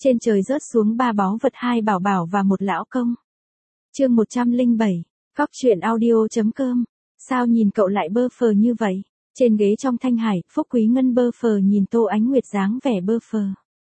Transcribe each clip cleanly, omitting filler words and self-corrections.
Trên trời rớt xuống 3 báu vật, 2 bảo bảo và 1 lão công. Chương 107. Cóc truyện audio.com. Sao nhìn cậu lại bơ phờ như vậy? Trên ghế trong Thanh Hải, Phúc Quý Ngân bơ phờ nhìn Tô Ánh Nguyệt dáng vẻ bơ phờ.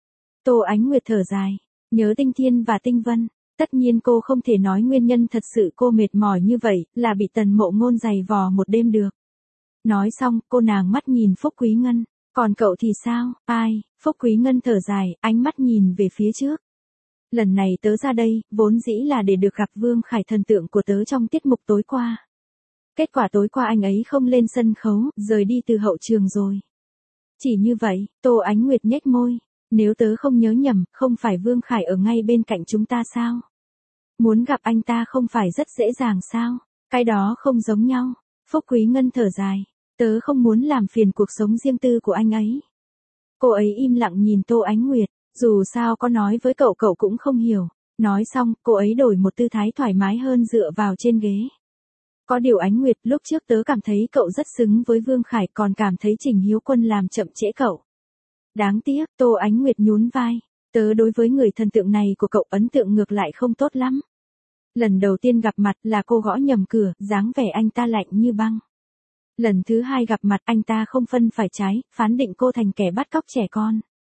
Tô Ánh Nguyệt thở dài, nhớ Tinh Thiên và Tinh Vân. Tất nhiên cô không thể nói nguyên nhân thật sự cô mệt mỏi như vậy là bị Tần Mộ Ngôn giày vò một đêm được. Nói xong, cô nàng mắt nhìn Phúc Quý Ngân. Còn cậu thì sao? Ai? Phúc Quý Ngân thở dài, ánh mắt nhìn về phía trước. Lần này tớ ra đây, vốn dĩ là để được gặp Vương Khải, thần tượng của tớ trong tiết mục tối qua. Kết quả tối qua anh ấy không lên sân khấu, rời đi từ hậu trường rồi. Chỉ như vậy, Tô Ánh Nguyệt nhếch môi. Nếu tớ không nhớ nhầm, không phải Vương Khải ở ngay bên cạnh chúng ta sao? Muốn gặp anh ta không phải rất dễ dàng sao? Cái đó không giống nhau. Phúc Quý Ngân thở dài. Tớ không muốn làm phiền cuộc sống riêng tư của anh ấy. Cô ấy im lặng nhìn Tô Ánh Nguyệt. Dù sao có nói với cậu cũng không hiểu. Nói xong, cô ấy đổi một tư thái thoải mái hơn dựa vào trên ghế. Có điều Ánh Nguyệt, lúc trước tớ cảm thấy cậu rất xứng với Vương Khải, còn cảm thấy Trình Hiếu Quân làm chậm trễ cậu. Đáng tiếc, Tô Ánh Nguyệt nhún vai. Tớ đối với người thần tượng này của cậu ấn tượng ngược lại không tốt lắm. Lần đầu tiên gặp mặt là cô gõ nhầm cửa, dáng vẻ anh ta lạnh như băng. Lần thứ hai gặp mặt anh ta không phân phải trái, phán định cô thành kẻ bắt cóc trẻ con.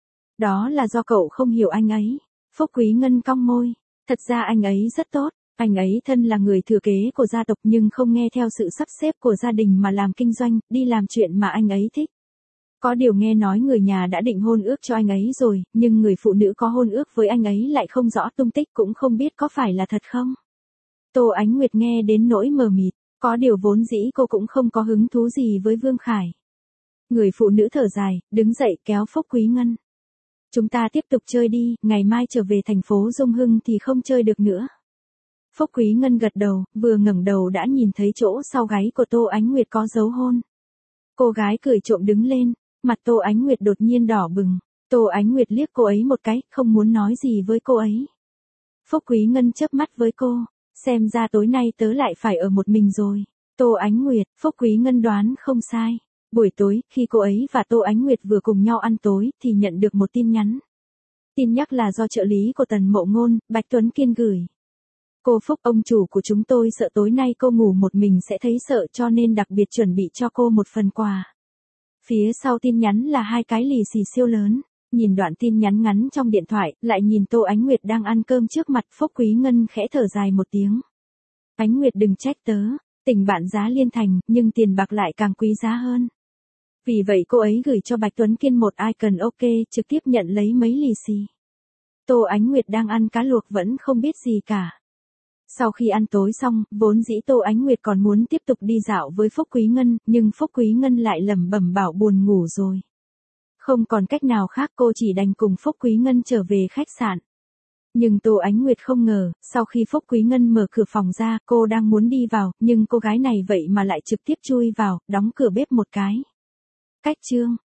Đó là do cậu không hiểu anh ấy. Phúc Quý Ngân cong môi. Thật ra anh ấy rất tốt. Anh ấy thân là người thừa kế của gia tộc nhưng không nghe theo sự sắp xếp của gia đình mà làm kinh doanh, đi làm chuyện mà anh ấy thích. Có điều nghe nói người nhà đã định hôn ước cho anh ấy rồi, nhưng người phụ nữ có hôn ước với anh ấy lại không rõ tung tích, cũng không biết có phải là thật không. Tô Ánh Nguyệt nghe đến nỗi mờ mịt, có điều vốn dĩ cô cũng không có hứng thú gì với Vương Khải. Người phụ nữ thở dài, đứng dậy kéo Phúc Quý Ngân. Chúng ta tiếp tục chơi đi, ngày mai trở về thành phố Dung Hưng thì không chơi được nữa. Phúc Quý Ngân gật đầu, vừa ngẩng đầu đã nhìn thấy chỗ sau gáy của Tô Ánh Nguyệt có dấu hôn. Cô gái cười trộm đứng lên, mặt Tô Ánh Nguyệt đột nhiên đỏ bừng. Tô Ánh Nguyệt liếc cô ấy một cái, không muốn nói gì với cô ấy. Phúc Quý Ngân chớp mắt với cô, xem ra tối nay tớ lại phải ở một mình rồi. Tô Ánh Nguyệt, Phúc Quý Ngân đoán không sai. Buổi tối, khi cô ấy và Tô Ánh Nguyệt vừa cùng nhau ăn tối, thì nhận được một tin nhắn. Tin nhắc là do trợ lý của Tần Mộ Ngôn, Bạch Tuấn Kiên gửi. Cô Phúc, ông chủ của chúng tôi sợ tối nay cô ngủ một mình sẽ thấy sợ cho nên đặc biệt chuẩn bị cho cô một phần quà. Phía sau tin nhắn là 2 cái lì xì siêu lớn. Nhìn đoạn tin nhắn ngắn trong điện thoại, lại nhìn Tô Ánh Nguyệt đang ăn cơm trước mặt, Phúc Quý Ngân khẽ thở dài một tiếng. Ánh Nguyệt đừng trách tớ, tình bạn giá liên thành, nhưng tiền bạc lại càng quý giá hơn. Vì vậy cô ấy gửi cho Bạch Tuấn Kiên một icon ok, trực tiếp nhận lấy mấy lì xì. Tô Ánh Nguyệt đang ăn cá luộc vẫn không biết gì cả. Sau khi ăn tối xong, vốn dĩ Tô Ánh Nguyệt còn muốn tiếp tục đi dạo với Phúc Quý Ngân, nhưng Phúc Quý Ngân lại lẩm bẩm bảo buồn ngủ rồi. Không còn cách nào khác, cô chỉ đành cùng Phúc Quý Ngân trở về khách sạn. Nhưng Tô Ánh Nguyệt không ngờ, sau khi Phúc Quý Ngân mở cửa phòng ra, cô đang muốn đi vào, nhưng cô gái này vậy mà lại trực tiếp chui vào, đóng cửa bếp một cái. Cách chương.